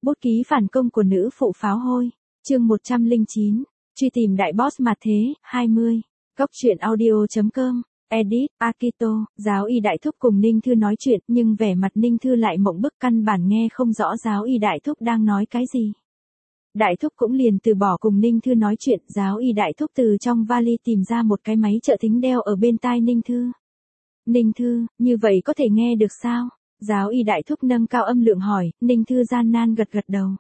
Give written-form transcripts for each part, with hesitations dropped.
Bút ký phản công của nữ phụ pháo hôi. Chương 109. Truy tìm đại boss mà thế, 20. Góc truyện audio.com. Edit, Akito, giáo y đại thúc cùng Ninh Thư nói chuyện, nhưng vẻ mặt Ninh Thư lại mộng bức, căn bản nghe không rõ giáo y đại thúc đang nói cái gì. Đại thúc cũng liền từ bỏ cùng Ninh Thư nói chuyện, giáo y đại thúc từ trong vali tìm ra một cái máy trợ thính đeo ở bên tai Ninh Thư. Ninh Thư, như vậy có thể nghe được sao? Giáo y đại thúc nâng cao âm lượng hỏi, Ninh Thư gian nan gật gật đầu.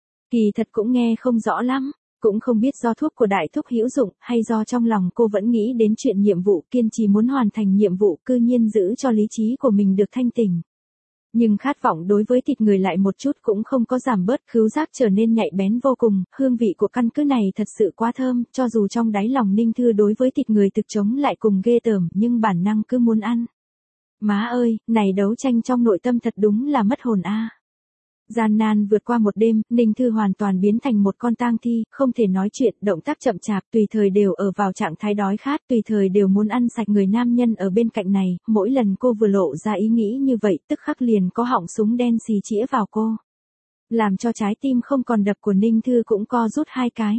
Kỳ thật cũng nghe không rõ lắm, cũng không biết do thuốc của đại thúc hữu dụng, hay do trong lòng cô vẫn nghĩ đến chuyện nhiệm vụ, kiên trì muốn hoàn thành nhiệm vụ, cư nhiên giữ cho lý trí của mình được thanh tỉnh. Nhưng khát vọng đối với thịt người lại một chút cũng không có giảm bớt, khứu giác trở nên nhạy bén vô cùng, hương vị của căn cứ này thật sự quá thơm, cho dù trong đáy lòng Ninh Thư đối với thịt người thực chống lại cùng ghê tởm, nhưng bản năng cứ muốn ăn. Má ơi, này đấu tranh trong nội tâm thật đúng là mất hồn a. Gian nan vượt qua một đêm, Ninh Thư hoàn toàn biến thành một con tang thi, không thể nói chuyện, động tác chậm chạp, tùy thời đều ở vào trạng thái đói khát, tùy thời đều muốn ăn sạch người nam nhân ở bên cạnh này, mỗi lần cô vừa lộ ra ý nghĩ như vậy, tức khắc liền có họng súng đen xì chĩa vào cô. Làm cho trái tim không còn đập của Ninh Thư cũng co rút hai cái.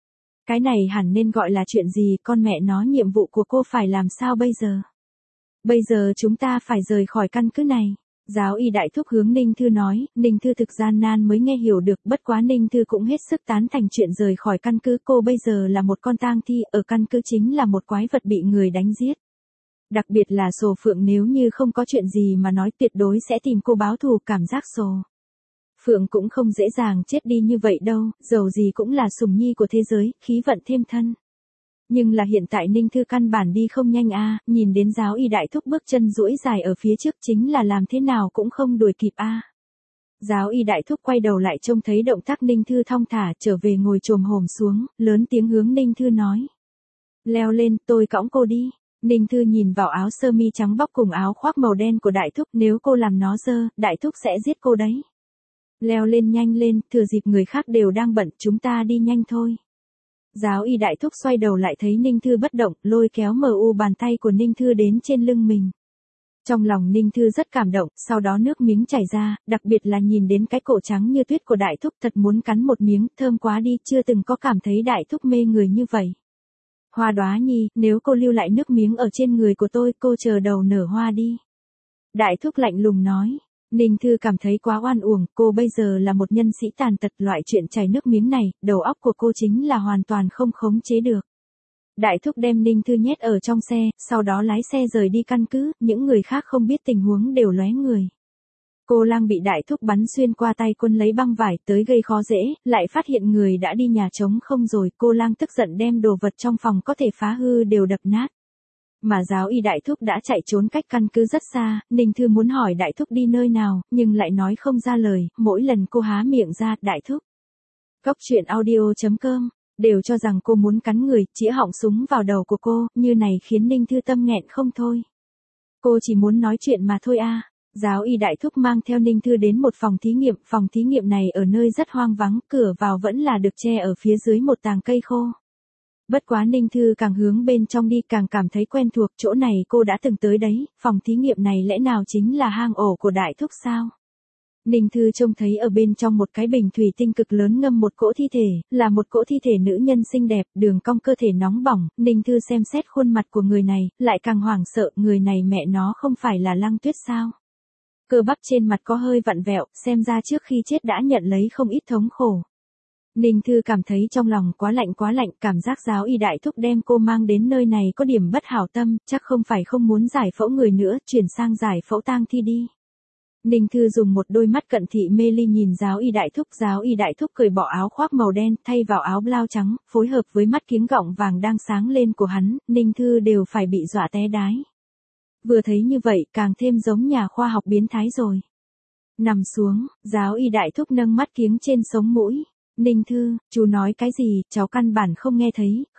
Cái này hẳn nên gọi là chuyện gì, con mẹ nó, nhiệm vụ của cô phải làm sao bây giờ? Bây giờ chúng ta phải rời khỏi căn cứ này. Giáo y đại thúc hướng Ninh Thư nói, Ninh Thư thực gian nan mới nghe hiểu được, bất quá Ninh Thư cũng hết sức tán thành chuyện rời khỏi căn cứ, cô bây giờ là một con tang thi, ở căn cứ chính là một quái vật bị người đánh giết. Đặc biệt là Sồ Phượng nếu như không có chuyện gì mà nói tuyệt đối sẽ tìm cô báo thù, cảm giác Sồ Phượng cũng không dễ dàng chết đi như vậy đâu, dầu gì cũng là sủng nhi của thế giới, khí vận thêm thân. Nhưng là hiện tại Ninh Thư căn bản đi không nhanh a, nhìn đến giáo y đại thúc bước chân duỗi dài ở phía trước chính là làm thế nào cũng không đuổi kịp a. Giáo y đại thúc quay đầu lại trông thấy động tác Ninh Thư thong thả trở về ngồi chồm hổm xuống, lớn tiếng hướng Ninh Thư nói. Leo lên, tôi cõng cô đi. Ninh Thư nhìn vào áo sơ mi trắng bóc cùng áo khoác màu đen của đại thúc, nếu cô làm nó dơ, đại thúc sẽ giết cô đấy. Leo lên nhanh lên, thừa dịp người khác đều đang bận, chúng ta đi nhanh thôi. Giáo y đại thúc xoay đầu lại thấy Ninh Thư bất động, lôi kéo bàn tay của Ninh Thư đến trên lưng mình. Trong lòng Ninh Thư rất cảm động, sau đó nước miếng chảy ra, đặc biệt là nhìn đến cái cổ trắng như tuyết của đại thúc, thật muốn cắn một miếng, thơm quá đi, chưa từng có cảm thấy đại thúc mê người như vậy. Hoa Đóa Nhi, nếu cô lưu lại nước miếng ở trên người của tôi, cô chờ đầu nở hoa đi. Đại thúc lạnh lùng nói. Ninh Thư cảm thấy quá oan uổng, cô bây giờ là một nhân sĩ tàn tật, loại chuyện chảy nước miếng này, đầu óc của cô chính là hoàn toàn không khống chế được. Đại thúc đem Ninh Thư nhét ở trong xe, sau đó lái xe rời đi căn cứ, những người khác không biết tình huống đều lóe người. Cô Lang bị đại thúc bắn xuyên qua tay quân lấy băng vải tới gây khó dễ, lại phát hiện người đã đi nhà trống không rồi, cô Lang tức giận đem đồ vật trong phòng có thể phá hư đều đập nát. Mà giáo y đại thúc đã chạy trốn cách căn cứ rất xa, Ninh Thư muốn hỏi đại thúc đi nơi nào, nhưng lại nói không ra lời, mỗi lần cô há miệng ra, đại thúc. Góc truyện audio.com, đều cho rằng cô muốn cắn người, chĩa họng súng vào đầu của cô, như này khiến Ninh Thư tâm nghẹn không thôi. Cô chỉ muốn nói chuyện mà thôi a. Giáo y đại thúc mang theo Ninh Thư đến một phòng thí nghiệm này ở nơi rất hoang vắng, cửa vào vẫn là được che ở phía dưới một tàng cây khô. Bất quá Ninh Thư càng hướng bên trong đi càng cảm thấy quen thuộc, chỗ này cô đã từng tới đấy, phòng thí nghiệm này lẽ nào chính là hang ổ của đại thúc sao? Ninh Thư trông thấy ở bên trong một cái bình thủy tinh cực lớn ngâm một cỗ thi thể, là một cỗ thi thể nữ nhân xinh đẹp, đường cong cơ thể nóng bỏng, Ninh Thư xem xét khuôn mặt của người này, lại càng hoảng sợ, người này mẹ nó không phải là Lăng Tuyết sao? Cơ bắp trên mặt có hơi vặn vẹo, xem ra trước khi chết đã nhận lấy không ít thống khổ. Ninh Thư cảm thấy trong lòng quá lạnh, cảm giác giáo y đại thúc đem cô mang đến nơi này có điểm bất hảo tâm, chắc không phải không muốn giải phẫu người nữa, chuyển sang giải phẫu tang thi đi. Ninh Thư dùng một đôi mắt cận thị mê ly nhìn giáo y đại thúc cởi bỏ áo khoác màu đen, thay vào áo blau trắng, phối hợp với mắt kiếng gọng vàng đang sáng lên của hắn, Ninh Thư đều phải bị dọa té đái. Vừa thấy như vậy, càng thêm giống nhà khoa học biến thái rồi. Nằm xuống, giáo y đại thúc nâng mắt kiếng trên sống mũi. Ninh Thư, chú nói cái gì, cháu căn bản không nghe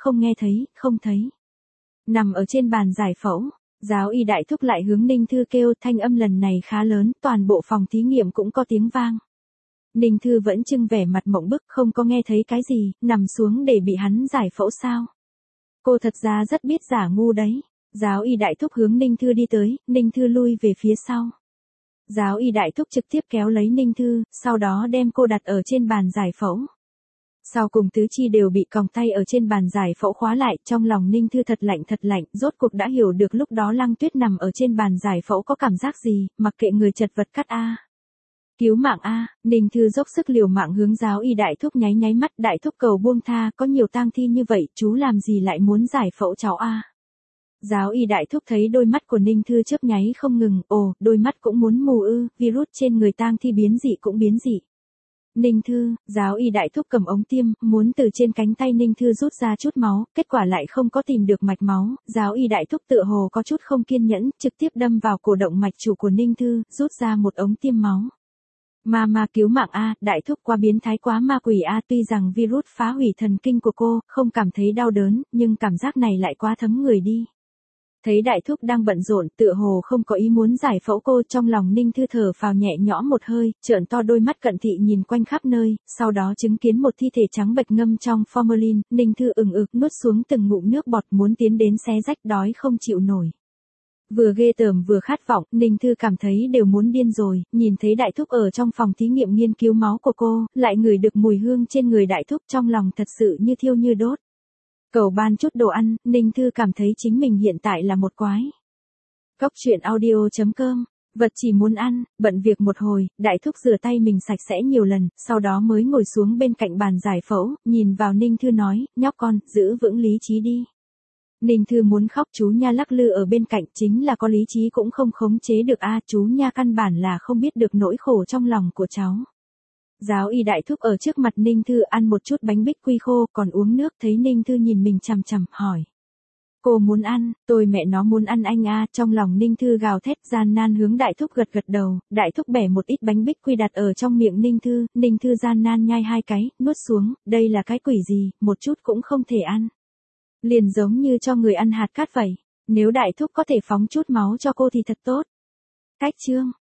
thấy. Nằm ở trên bàn giải phẫu, giáo y đại thúc lại hướng Ninh Thư kêu, thanh âm lần này khá lớn, toàn bộ phòng thí nghiệm cũng có tiếng vang. Ninh Thư vẫn trưng vẻ mặt mộng bức, không có nghe thấy cái gì, nằm xuống để bị hắn giải phẫu sao? Cô thật ra rất biết giả ngu đấy. Giáo y đại thúc hướng Ninh Thư đi tới, Ninh Thư lui về phía sau. Giáo y đại thúc trực tiếp kéo lấy Ninh Thư, sau đó đem cô đặt ở trên bàn giải phẫu. Sau cùng tứ chi đều bị còng tay ở trên bàn giải phẫu khóa lại, trong lòng Ninh Thư thật lạnh, rốt cuộc đã hiểu được lúc đó Lăng Tuyết nằm ở trên bàn giải phẫu có cảm giác gì, mặc kệ người chật vật cắt a. Cứu mạng a, Ninh Thư dốc sức liều mạng hướng giáo y đại thúc nháy mắt, đại thúc cầu buông tha, có nhiều tang thi như vậy, chú làm gì lại muốn giải phẫu cháu a. Giáo y đại thúc thấy đôi mắt của Ninh Thư chớp nháy không ngừng, ồ, đôi mắt cũng muốn mù ư, virus trên người tang thi biến dị cũng biến dị. Ninh Thư, giáo y đại thúc cầm ống tiêm, muốn từ trên cánh tay Ninh Thư rút ra chút máu, kết quả lại không có tìm được mạch máu, giáo y đại thúc tựa hồ có chút không kiên nhẫn, trực tiếp đâm vào cổ động mạch chủ của Ninh Thư, rút ra một ống tiêm máu. Ma cứu mạng a, đại thúc quá biến thái quá ma quỷ a, tuy rằng virus phá hủy thần kinh của cô, không cảm thấy đau đớn, nhưng cảm giác này lại quá thấm người đi. Thấy đại thúc đang bận rộn, tựa hồ không có ý muốn giải phẫu cô, trong lòng Ninh Thư thở phào nhẹ nhõm một hơi, trợn to đôi mắt cận thị nhìn quanh khắp nơi, sau đó chứng kiến một thi thể trắng bệch ngâm trong formalin, Ninh Thư ực nuốt xuống từng ngụm nước bọt muốn tiến đến xé rách, đói không chịu nổi. Vừa ghê tởm vừa khát vọng, Ninh Thư cảm thấy đều muốn điên rồi, nhìn thấy đại thúc ở trong phòng thí nghiệm nghiên cứu máu của cô, lại ngửi được mùi hương trên người đại thúc, trong lòng thật sự như thiêu như đốt. Cầu ban chút đồ ăn, Ninh Thư cảm thấy chính mình hiện tại là một quái. Cóc truyện audio.com, vật chỉ muốn ăn, bận việc một hồi, đại thúc rửa tay mình sạch sẽ nhiều lần, sau đó mới ngồi xuống bên cạnh bàn giải phẫu, nhìn vào Ninh Thư nói, nhóc con, giữ vững lý trí đi. Ninh Thư muốn khóc, chú nha lắc lư ở bên cạnh, chính là có lý trí cũng không khống chế được a, chú nha căn bản là không biết được nỗi khổ trong lòng của cháu. Giáo y đại thúc ở trước mặt Ninh Thư ăn một chút bánh bích quy khô, còn uống nước, thấy Ninh Thư nhìn mình chằm chằm, hỏi. Cô muốn ăn, tôi mẹ nó muốn ăn anh a, trong lòng Ninh Thư gào thét, gian nan hướng đại thúc gật đầu, đại thúc bẻ một ít bánh bích quy đặt ở trong miệng Ninh Thư gian nan nhai 2 cái, nuốt xuống, đây là cái quỷ gì, một chút cũng không thể ăn. Liền giống như cho người ăn hạt cát vậy, nếu đại thúc có thể phóng chút máu cho cô thì thật tốt. Cách chương.